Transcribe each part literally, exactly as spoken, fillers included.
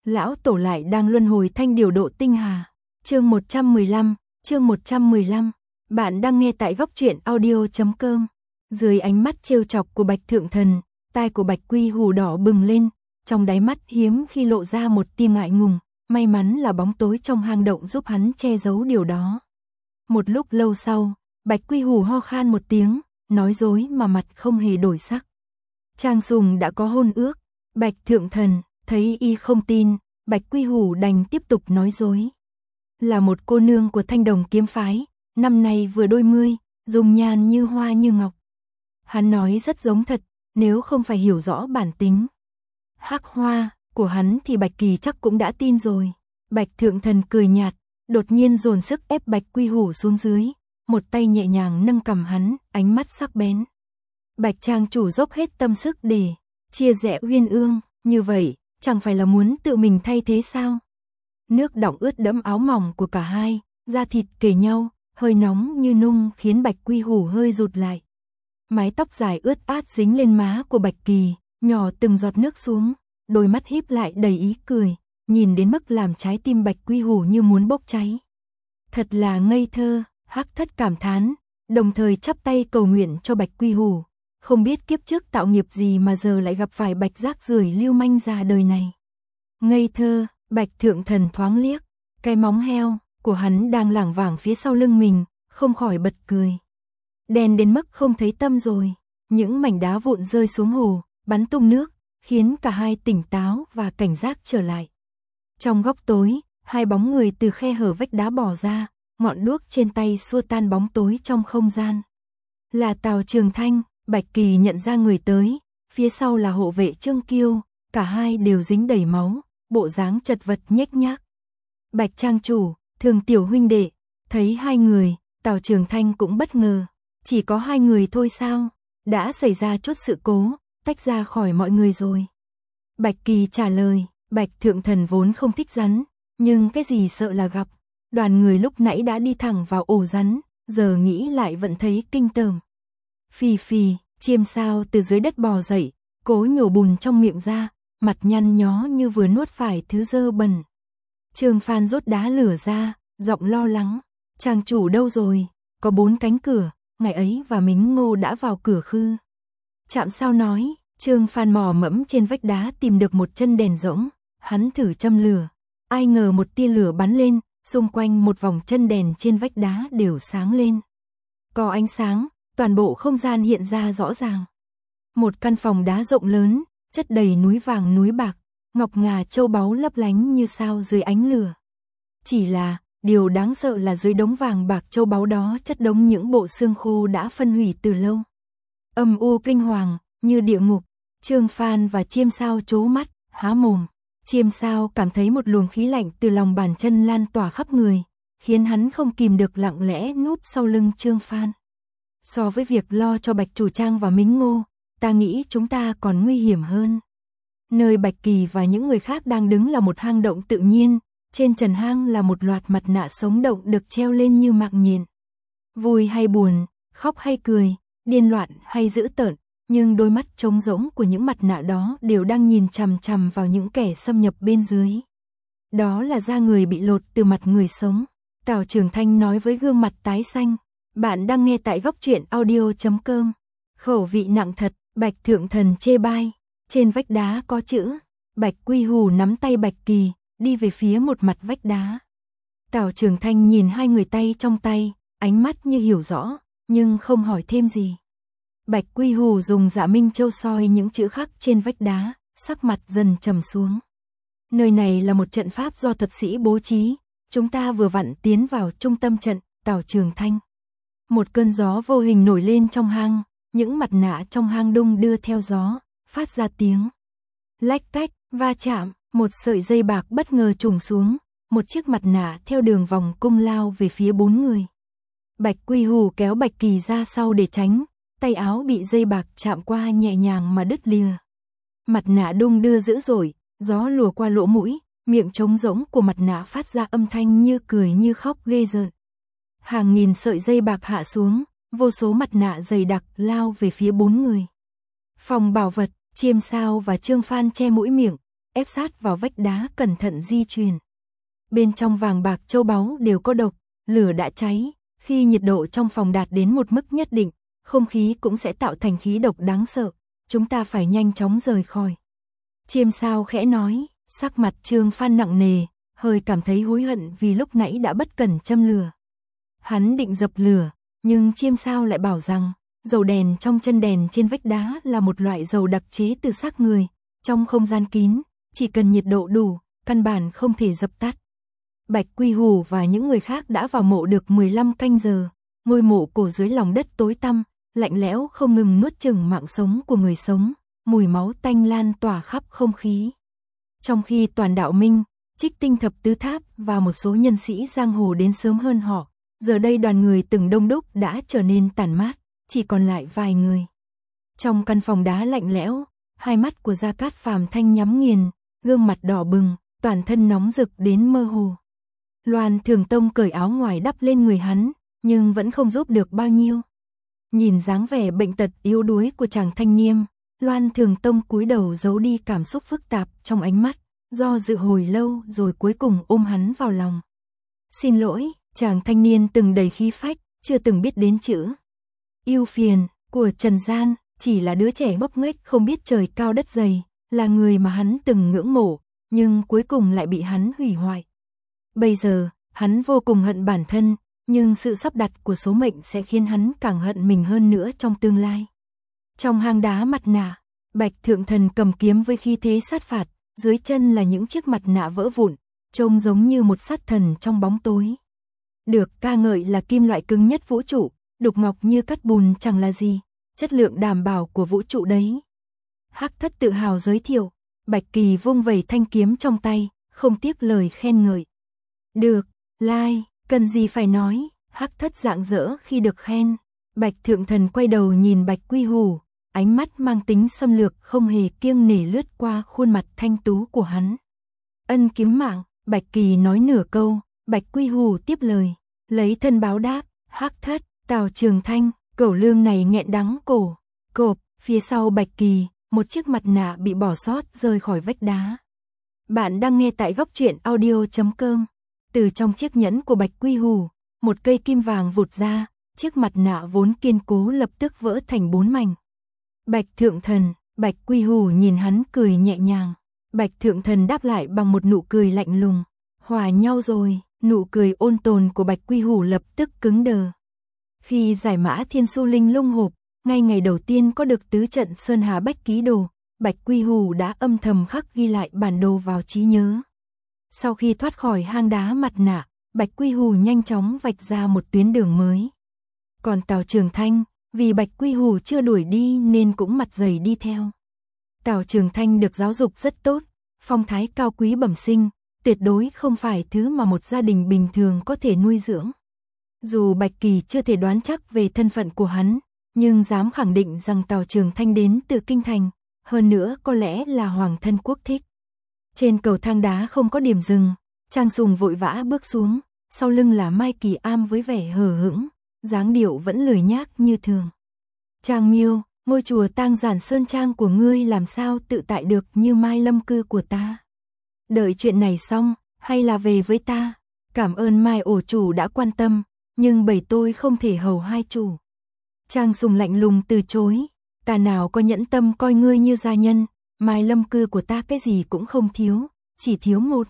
Lão tổ lại đang luân hồi thanh điều độ tinh hà. Chương một trăm mười lăm, chương một trăm mười lăm. Bạn đang nghe tại góc truyện audio chấm com. Dưới ánh mắt trêu chọc của Bạch Thượng Thần, tai của Bạch Quy Hù đỏ bừng lên, trong đáy mắt hiếm khi lộ ra một tia ngại ngùng, may mắn là bóng tối trong hang động giúp hắn che giấu điều đó. Một lúc lâu sau, Bạch Quy Hù ho khan một tiếng, nói dối mà mặt không hề đổi sắc. Trang Sùng đã có hôn ước, Bạch Thượng Thần thấy y không tin, Bạch Quy Hù đành tiếp tục nói dối. Là một cô nương của Thanh Đồng kiếm phái, năm nay vừa đôi mươi, dung nhan như hoa như ngọc. Hắn nói rất giống thật, nếu không phải hiểu rõ bản tính hắc hoa của hắn thì Bạch Kỳ chắc cũng đã tin rồi. Bạch Thượng Thần cười nhạt, đột nhiên dồn sức ép Bạch Quy Hù xuống dưới, một tay nhẹ nhàng nâng cằm hắn, ánh mắt sắc bén. Bạch trang chủ dốc hết tâm sức để chia rẽ Uyên Ương, như vậy chẳng phải là muốn tự mình thay thế sao? Nước đọng ướt đẫm áo mỏng của cả hai, da thịt kề nhau, hơi nóng như nung khiến Bạch Quy Hù hơi rụt lại. Mái tóc dài ướt át dính lên má của Bạch Kỳ, nhỏ từng giọt nước xuống, đôi mắt híp lại đầy ý cười, nhìn đến mức làm trái tim Bạch Quy Hù như muốn bốc cháy. Thật là ngây thơ, Hắc Thất cảm thán, đồng thời chắp tay cầu nguyện cho Bạch Quy Hù. Không biết kiếp trước tạo nghiệp gì mà giờ lại gặp phải Bạch rác rưởi lưu manh già đời này. Ngây thơ, Bạch Thượng Thần thoáng liếc, cái móng heo của hắn đang lảng vảng phía sau lưng mình, không khỏi bật cười. Đen đến mức không thấy tâm rồi, những mảnh đá vụn rơi xuống hồ, bắn tung nước, khiến cả hai tỉnh táo và cảnh giác trở lại. Trong góc tối, hai bóng người từ khe hở vách đá bò ra, ngọn đuốc trên tay xua tan bóng tối trong không gian. Là Tào Trường Thanh. Bạch Kỳ nhận ra người tới, phía sau là hộ vệ Trương Kiêu, cả hai đều dính đầy máu, bộ dáng chật vật nhếch nhác. Bạch trang chủ, Thường tiểu huynh đệ, thấy hai người, Tào Trường Thanh cũng bất ngờ, chỉ có hai người thôi sao, đã xảy ra chút sự cố, tách ra khỏi mọi người rồi. Bạch Kỳ trả lời, Bạch Thượng Thần vốn không thích rắn, nhưng cái gì sợ là gặp, đoàn người lúc nãy đã đi thẳng vào ổ rắn, giờ nghĩ lại vẫn thấy kinh tởm. Phì phì, chiêm sao từ dưới đất bò dậy, cố nhổ bùn trong miệng ra, mặt nhăn nhó như vừa nuốt phải thứ dơ bẩn. Trương Phan rốt đá lửa ra, giọng lo lắng, chàng chủ đâu rồi, có bốn cánh cửa, ngày ấy và Mính Ngô đã vào cửa khư. Chạm sao nói, Trương Phan mò mẫm trên vách đá tìm được một chân đèn rỗng, hắn thử châm lửa, ai ngờ một tia lửa bắn lên, xung quanh một vòng chân đèn trên vách đá đều sáng lên. Có ánh sáng, toàn bộ không gian hiện ra rõ ràng. Một căn phòng đá rộng lớn, chất đầy núi vàng núi bạc, ngọc ngà châu báu lấp lánh như sao dưới ánh lửa. Chỉ là, điều đáng sợ là dưới đống vàng bạc châu báu đó chất đống những bộ xương khô đã phân hủy từ lâu. Âm u kinh hoàng, như địa ngục, Trương Phan và Chiêm Sao trố mắt, há mồm. Chiêm Sao cảm thấy một luồng khí lạnh từ lòng bàn chân lan tỏa khắp người, khiến hắn không kìm được lặng lẽ núp sau lưng Trương Phan. So với việc lo cho Bạch Chủ Trang và Mính Ngô, ta nghĩ chúng ta còn nguy hiểm hơn. Nơi Bạch Kỳ và những người khác đang đứng là một hang động tự nhiên, trên trần hang là một loạt mặt nạ sống động được treo lên như mạng nhện. Vui hay buồn, khóc hay cười, điên loạn hay dữ tợn, nhưng đôi mắt trống rỗng của những mặt nạ đó đều đang nhìn chằm chằm vào những kẻ xâm nhập bên dưới. Đó là da người bị lột từ mặt người sống. Tào Trường Thanh nói với gương mặt tái xanh. Bạn đang nghe tại góc truyện audio chấm com. Khẩu vị nặng thật, Bạch Thượng Thần chê bai. Trên vách đá có chữ. Bạch Quy Hù nắm tay Bạch Kỳ, đi về phía một mặt vách đá. Tào Trường Thanh nhìn hai người tay trong tay, ánh mắt như hiểu rõ, nhưng không hỏi thêm gì. Bạch Quy Hù dùng Dạ Minh Châu soi những chữ khắc trên vách đá, sắc mặt dần trầm xuống. Nơi này là một trận pháp do thuật sĩ bố trí, chúng ta vừa vặn tiến vào trung tâm trận. Tào Trường Thanh. Một cơn gió vô hình nổi lên trong hang, những mặt nạ trong hang đung đưa theo gió, phát ra tiếng lách cách, va chạm, một sợi dây bạc bất ngờ trùng xuống, một chiếc mặt nạ theo đường vòng cung lao về phía bốn người. Bạch Quy Hù kéo Bạch Kỳ ra sau để tránh, tay áo bị dây bạc chạm qua nhẹ nhàng mà đứt lìa. Mặt nạ đung đưa dữ dội, gió lùa qua lỗ mũi, miệng trống rỗng của mặt nạ phát ra âm thanh như cười như khóc ghê rợn. Hàng nghìn sợi dây bạc hạ xuống, vô số mặt nạ dày đặc lao về phía bốn người. Phòng bảo vật, Chiêm Sao và Trương Phan che mũi miệng, ép sát vào vách đá cẩn thận di chuyển. Bên trong vàng bạc châu báu đều có độc, lửa đã cháy, khi nhiệt độ trong phòng đạt đến một mức nhất định, không khí cũng sẽ tạo thành khí độc đáng sợ, chúng ta phải nhanh chóng rời khỏi. Chiêm Sao khẽ nói, sắc mặt Trương Phan nặng nề, hơi cảm thấy hối hận vì lúc nãy đã bất cẩn châm lửa. Hắn định dập lửa, nhưng Chiêm Sao lại bảo rằng, dầu đèn trong chân đèn trên vách đá là một loại dầu đặc chế từ xác người, trong không gian kín, chỉ cần nhiệt độ đủ, căn bản không thể dập tắt. Bạch Quy Hù và những người khác đã vào mộ được mười lăm canh giờ, ngôi mộ cổ dưới lòng đất tối tăm, lạnh lẽo không ngừng nuốt chửng mạng sống của người sống, mùi máu tanh lan tỏa khắp không khí. Trong khi Toàn Đạo Minh, Trích Tinh Thập Tứ Tháp và một số nhân sĩ giang hồ đến sớm hơn họ, giờ đây đoàn người từng đông đúc đã trở nên tản mát, chỉ còn lại vài người. Trong căn phòng đá lạnh lẽo, hai mắt của Gia Cát Phàm Thanh nhắm nghiền, gương mặt đỏ bừng, toàn thân nóng rực đến mơ hồ. Loan Thường Tông cởi áo ngoài đắp lên người hắn, nhưng vẫn không giúp được bao nhiêu. Nhìn dáng vẻ bệnh tật yếu đuối của chàng thanh niên, Loan Thường Tông cúi đầu giấu đi cảm xúc phức tạp trong ánh mắt, do dự hồi lâu rồi cuối cùng ôm hắn vào lòng. Xin lỗi, chàng thanh niên từng đầy khí phách, chưa từng biết đến chữ ưu phiền của trần gian, chỉ là đứa trẻ ngốc nghếch không biết trời cao đất dày, là người mà hắn từng ngưỡng mộ, nhưng cuối cùng lại bị hắn hủy hoại. Bây giờ, hắn vô cùng hận bản thân, nhưng sự sắp đặt của số mệnh sẽ khiến hắn càng hận mình hơn nữa trong tương lai. Trong hang đá mặt nạ, Bạch Thượng Thần cầm kiếm với khí thế sát phạt, dưới chân là những chiếc mặt nạ vỡ vụn, trông giống như một sát thần trong bóng tối. Được ca ngợi là kim loại cứng nhất vũ trụ, đục ngọc như cắt bùn chẳng là gì, chất lượng đảm bảo của vũ trụ đấy. Hắc Thất tự hào giới thiệu, Bạch Kỳ vung vẩy thanh kiếm trong tay, không tiếc lời khen ngợi. Được, lai, cần gì phải nói, Hắc Thất rạng rỡ khi được khen. Bạch Thượng Thần quay đầu nhìn Bạch Quy Hù, ánh mắt mang tính xâm lược không hề kiêng nể lướt qua khuôn mặt thanh tú của hắn. Ân kiếm mạng, Bạch Kỳ nói nửa câu, Bạch Quy Hù tiếp lời, lấy thân báo đáp, Hắc Thất, Tào Trường Thanh, cẩu lương này nghẹn đắng cổ, cộp, phía sau Bạch Kỳ, một chiếc mặt nạ bị bỏ sót rơi khỏi vách đá. Bạn đang nghe tại góc truyện audio chấm com. Từ trong chiếc nhẫn của Bạch Quy Hù, một cây kim vàng vụt ra, chiếc mặt nạ vốn kiên cố lập tức vỡ thành bốn mảnh. Bạch Thượng Thần, Bạch Quy Hù nhìn hắn cười nhẹ nhàng. Bạch Thượng Thần đáp lại bằng một nụ cười lạnh lùng. Hòa nhau rồi, nụ cười ôn tồn của Bạch Quy Hù lập tức cứng đờ. Khi giải mã Thiên Su Linh Lung hộp, ngay ngày đầu tiên có được tứ trận Sơn Hà Bách Ký Đồ, Bạch Quy Hù đã âm thầm khắc ghi lại bản đồ vào trí nhớ. Sau khi thoát khỏi hang đá mặt nạ, Bạch Quy Hù nhanh chóng vạch ra một tuyến đường mới. Còn Tào Trường Thanh, vì Bạch Quy Hù chưa đuổi đi nên cũng mặt dày đi theo. Tào Trường Thanh được giáo dục rất tốt, phong thái cao quý bẩm sinh, tuyệt đối không phải thứ mà một gia đình bình thường có thể nuôi dưỡng. Dù Bạch Kỳ chưa thể đoán chắc về thân phận của hắn, nhưng dám khẳng định rằng Tào Trường Thanh đến từ Kinh Thành, hơn nữa có lẽ là hoàng thân quốc thích. Trên cầu thang đá không có điểm dừng, Trang Sùng vội vã bước xuống, sau lưng là Mai Kỳ Am với vẻ hờ hững, dáng điệu vẫn lười nhác như thường. Trang Miêu, ngôi chùa Tang Giản Sơn Trang của ngươi làm sao tự tại được như Mai Lâm Cư của ta. Đợi chuyện này xong, hay là về với ta. Cảm ơn Mai ổ chủ đã quan tâm, nhưng bầy tôi không thể hầu hai chủ. Trang Sùng lạnh lùng từ chối, ta nào có nhẫn tâm coi ngươi như gia nhân, Mai Lâm Cư của ta cái gì cũng không thiếu, chỉ thiếu một.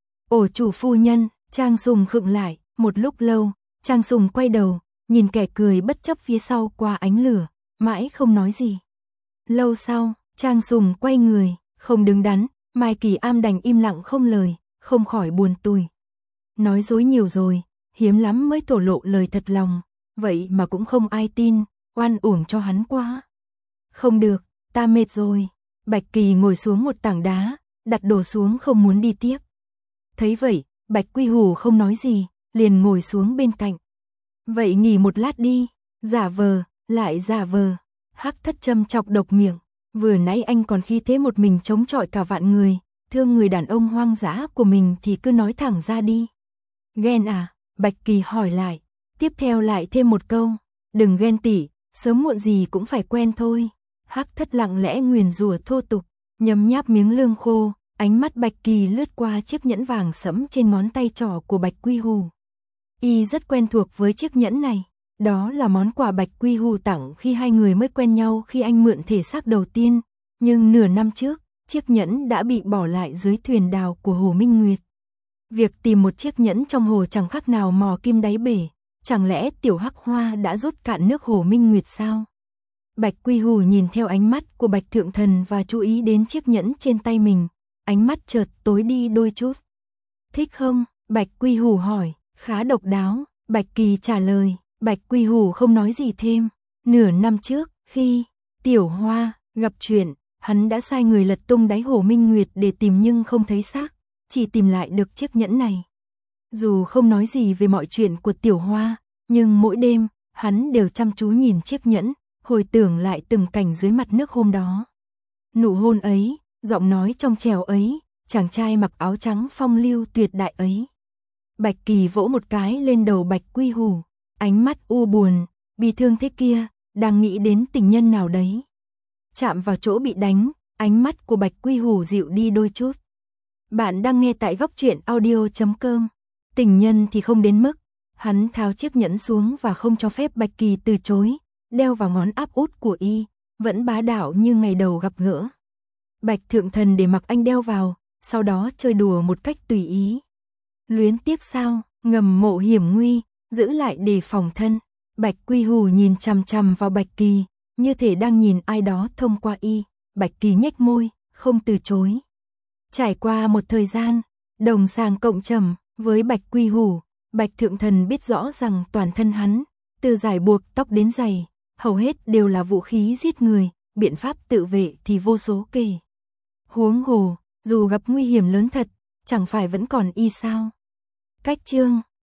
Ổ chủ phu nhân, Trang Sùng khựng lại, một lúc lâu, Trang Sùng quay đầu, nhìn kẻ cười bất chấp phía sau qua ánh lửa, mãi không nói gì. Lâu sau, Trang Sùng quay người, không đứng đắn, Mai Kỳ Am đành im lặng không lời, không khỏi buồn tủi. Nói dối nhiều rồi, hiếm lắm mới thổ lộ lời thật lòng, vậy mà cũng không ai tin, oan uổng cho hắn quá. Không được, ta mệt rồi. Bạch Kỳ ngồi xuống một tảng đá, đặt đồ xuống không muốn đi tiếp. Thấy vậy, Bạch Quy Hù không nói gì, liền ngồi xuống bên cạnh. Vậy nghỉ một lát đi, giả vờ, lại giả vờ. Hắc Thất châm chọc độc miệng, vừa nãy anh còn khí thế một mình chống chọi cả vạn người, thương người đàn ông hoang dã của mình thì cứ nói thẳng ra đi. Ghen à? Bạch Kỳ hỏi lại, tiếp theo lại thêm một câu, đừng ghen tỉ, sớm muộn gì cũng phải quen thôi. Hắc Thất lặng lẽ nguyền rủa thô tục, nhấm nháp miếng lương khô, Ánh mắt Bạch Kỳ lướt qua chiếc nhẫn vàng sẫm trên ngón tay trỏ của Bạch Quy Hù. Y rất quen thuộc với chiếc nhẫn này. Đó là món quà Bạch Quy Hù tặng khi hai người mới quen nhau khi anh mượn thể xác đầu tiên. Nhưng nửa năm trước, chiếc nhẫn đã bị bỏ lại dưới thuyền đào của Hồ Minh Nguyệt. Việc tìm một chiếc nhẫn trong hồ chẳng khác nào mò kim đáy bể. Chẳng lẽ Tiểu Hắc Hoa đã rút cạn nước Hồ Minh Nguyệt sao? Bạch Quy Hù nhìn theo ánh mắt của Bạch Thượng Thần và chú ý đến chiếc nhẫn trên tay mình. Ánh mắt chợt tối đi đôi chút. Thích không? Bạch Quy Hù hỏi. Khá độc đáo. Bạch Kỳ trả lời. Bạch Quy Hù không nói gì thêm. Nửa năm trước, khi Tiểu Hoa gặp chuyện, hắn đã sai người lật tung đáy Hồ Minh Nguyệt để tìm nhưng không thấy xác, chỉ tìm lại được chiếc nhẫn này. Dù không nói gì về mọi chuyện của Tiểu Hoa, nhưng mỗi đêm, hắn đều chăm chú nhìn chiếc nhẫn, hồi tưởng lại từng cảnh dưới mặt nước hôm đó. Nụ hôn ấy, giọng nói trong trẻo ấy, chàng trai mặc áo trắng phong lưu tuyệt đại ấy. Bạch Kỳ vỗ một cái lên đầu Bạch Quy Hù, ánh mắt u buồn, bi thương thế kia, đang nghĩ đến tình nhân nào đấy. Chạm vào chỗ bị đánh, ánh mắt của Bạch Quy Hù dịu đi đôi chút. Bạn đang nghe tại góc truyện audio chấm com. Tình nhân thì không đến mức. Hắn tháo chiếc nhẫn xuống và không cho phép Bạch Kỳ từ chối, đeo vào ngón áp út của y, vẫn bá đạo như ngày đầu gặp gỡ. Bạch Thượng Thần để mặc anh đeo vào, sau đó chơi đùa một cách tùy ý. Luyến tiếc sao? Ngầm mộ hiểm nguy, giữ lại để phòng thân. Bạch Quy Hù nhìn chằm chằm vào Bạch Kỳ, như thể đang nhìn ai đó thông qua y. Bạch Kỳ nhếch môi, không từ chối. Trải qua một thời gian, đồng sàng cộng trầm với Bạch Quy Hù, Bạch Thượng Thần biết rõ rằng toàn thân hắn, từ giải buộc tóc đến giày, hầu hết đều là vũ khí giết người, biện pháp tự vệ thì vô số kể. Huống hồ, dù gặp nguy hiểm lớn thật, chẳng phải vẫn còn y sao? Cách chương